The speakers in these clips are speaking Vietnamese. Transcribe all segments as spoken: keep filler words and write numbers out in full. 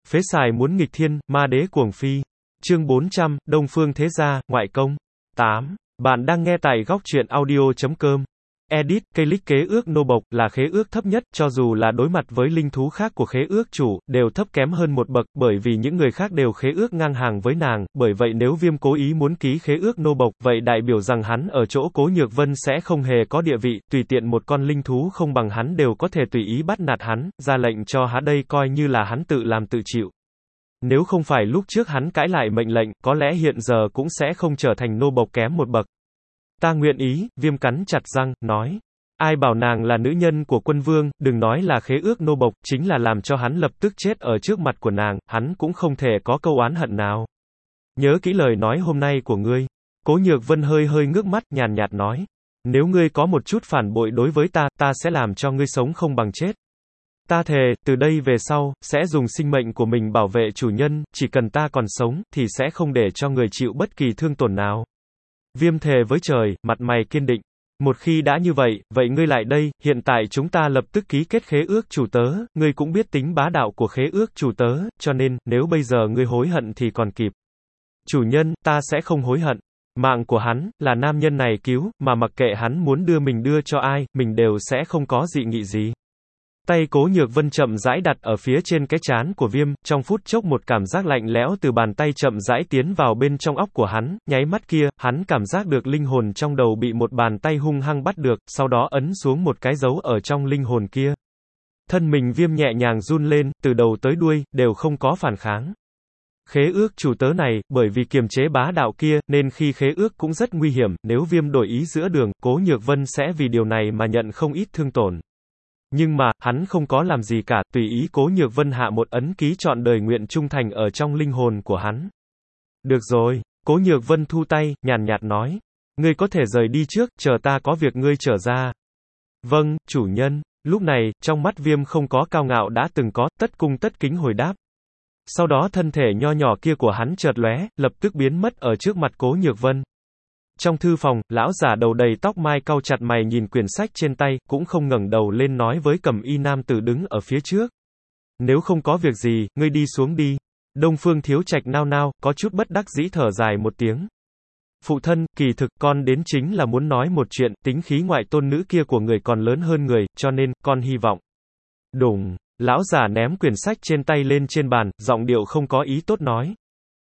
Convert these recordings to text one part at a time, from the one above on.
Phế xài muốn nghịch thiên, ma đế cuồng phi. Chương bốn trăm, Đông Phương Thế Gia, Ngoại Công. tám. Bạn đang nghe tại góc truyện audio chấm com. Edit, cây lích khế ước nô bộc, là khế ước thấp nhất, cho dù là đối mặt với linh thú khác của khế ước chủ, đều thấp kém hơn một bậc, bởi vì những người khác đều khế ước ngang hàng với nàng, bởi vậy nếu Viêm cố ý muốn ký khế ước nô bộc, vậy đại biểu rằng hắn ở chỗ Cố Nhược Vân sẽ không hề có địa vị, tùy tiện một con linh thú không bằng hắn đều có thể tùy ý bắt nạt hắn, ra lệnh cho hắn đây coi như là hắn tự làm tự chịu. Nếu không phải lúc trước hắn cãi lại mệnh lệnh, có lẽ hiện giờ cũng sẽ không trở thành nô bộc kém một bậc. Ta nguyện ý, Viêm cắn chặt răng, nói. Ai bảo nàng là nữ nhân của quân vương, đừng nói là khế ước nô bộc, chính là làm cho hắn lập tức chết ở trước mặt của nàng, hắn cũng không thể có câu oán hận nào. Nhớ kỹ lời nói hôm nay của ngươi. Cố Nhược Vân hơi hơi ngước mắt, nhàn nhạt nói. Nếu ngươi có một chút phản bội đối với ta, ta sẽ làm cho ngươi sống không bằng chết. Ta thề, từ đây về sau, sẽ dùng sinh mệnh của mình bảo vệ chủ nhân, chỉ cần ta còn sống, thì sẽ không để cho người chịu bất kỳ thương tổn nào. Viêm thề với trời, mặt mày kiên định. Một khi đã như vậy, vậy ngươi lại đây, hiện tại chúng ta lập tức ký kết khế ước chủ tớ, ngươi cũng biết tính bá đạo của khế ước chủ tớ, cho nên, nếu bây giờ ngươi hối hận thì còn kịp. Chủ nhân, ta sẽ không hối hận. Mạng của hắn, là nam nhân này cứu, mà mặc kệ hắn muốn đưa mình đưa cho ai, mình đều sẽ không có dị nghị gì. Tay Cố Nhược Vân chậm rãi đặt ở phía trên cái trán của Viêm, trong phút chốc một cảm giác lạnh lẽo từ bàn tay chậm rãi tiến vào bên trong óc của hắn, nháy mắt kia, hắn cảm giác được linh hồn trong đầu bị một bàn tay hung hăng bắt được, sau đó ấn xuống một cái dấu ở trong linh hồn kia. Thân mình Viêm nhẹ nhàng run lên, từ đầu tới đuôi, đều không có phản kháng. Khế ước chủ tớ này, bởi vì kiềm chế bá đạo kia, nên khi khế ước cũng rất nguy hiểm, nếu Viêm đổi ý giữa đường, Cố Nhược Vân sẽ vì điều này mà nhận không ít thương tổn. Nhưng mà, hắn không có làm gì cả, tùy ý Cố Nhược Vân hạ một ấn ký trọn đời nguyện trung thành ở trong linh hồn của hắn. Được rồi, Cố Nhược Vân thu tay, nhàn nhạt nói. Ngươi có thể rời đi trước, chờ ta có việc ngươi trở ra. Vâng, chủ nhân. Lúc này, trong mắt Viêm không có cao ngạo đã từng có, tất cung tất kính hồi đáp. Sau đó thân thể nho nhỏ kia của hắn chợt lóe, lập tức biến mất ở trước mặt Cố Nhược Vân. Trong thư phòng, lão giả đầu đầy tóc mai cau chặt mày nhìn quyển sách trên tay, cũng không ngẩng đầu lên nói với Cẩm Y nam tử đứng ở phía trước. Nếu không có việc gì, ngươi đi xuống đi. Đông Phương Thiếu Trạch nao nao, có chút bất đắc dĩ thở dài một tiếng. Phụ thân, kỳ thực, con đến chính là muốn nói một chuyện, tính khí ngoại tôn nữ kia của người còn lớn hơn người, cho nên, con hy vọng. Đùng, lão giả ném quyển sách trên tay lên trên bàn, giọng điệu không có ý tốt nói.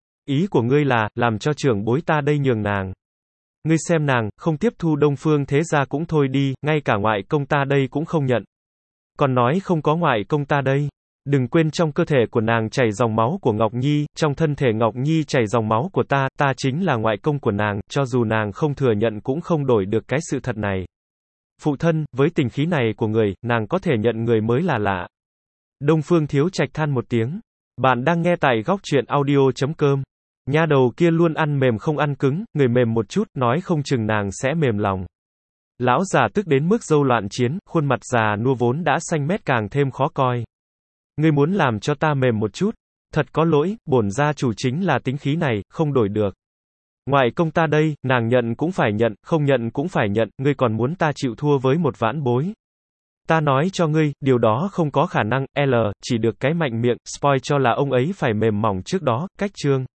Ý của ngươi là, làm cho trưởng bối ta đây nhường nàng. Ngươi xem nàng, không tiếp thu Đông Phương Thế Gia cũng thôi đi, ngay cả ngoại công ta đây cũng không nhận. Còn nói không có ngoại công ta đây. Đừng quên trong cơ thể của nàng chảy dòng máu của Ngọc Nhi, trong thân thể Ngọc Nhi chảy dòng máu của ta, ta chính là ngoại công của nàng, cho dù nàng không thừa nhận cũng không đổi được cái sự thật này. Phụ thân, với tình khí này của người, nàng có thể nhận người mới là lạ. Đông Phương Thiếu Trạch than một tiếng. Bạn đang nghe tại góc truyện audio chấm com. Nha đầu kia luôn ăn mềm không ăn cứng, người mềm một chút, nói không chừng nàng sẽ mềm lòng. Lão già tức đến mức râu loạn chiến, khuôn mặt già nua vốn đã xanh mét càng thêm khó coi. Ngươi muốn làm cho ta mềm một chút? Thật có lỗi, bổn gia chủ chính là tính khí này, không đổi được. Ngoại công ta đây, nàng nhận cũng phải nhận, không nhận cũng phải nhận, ngươi còn muốn ta chịu thua với một vãn bối. Ta nói cho ngươi, điều đó không có khả năng, L, chỉ được cái mạnh miệng, spoil cho là ông ấy phải mềm mỏng trước đó, cách chương.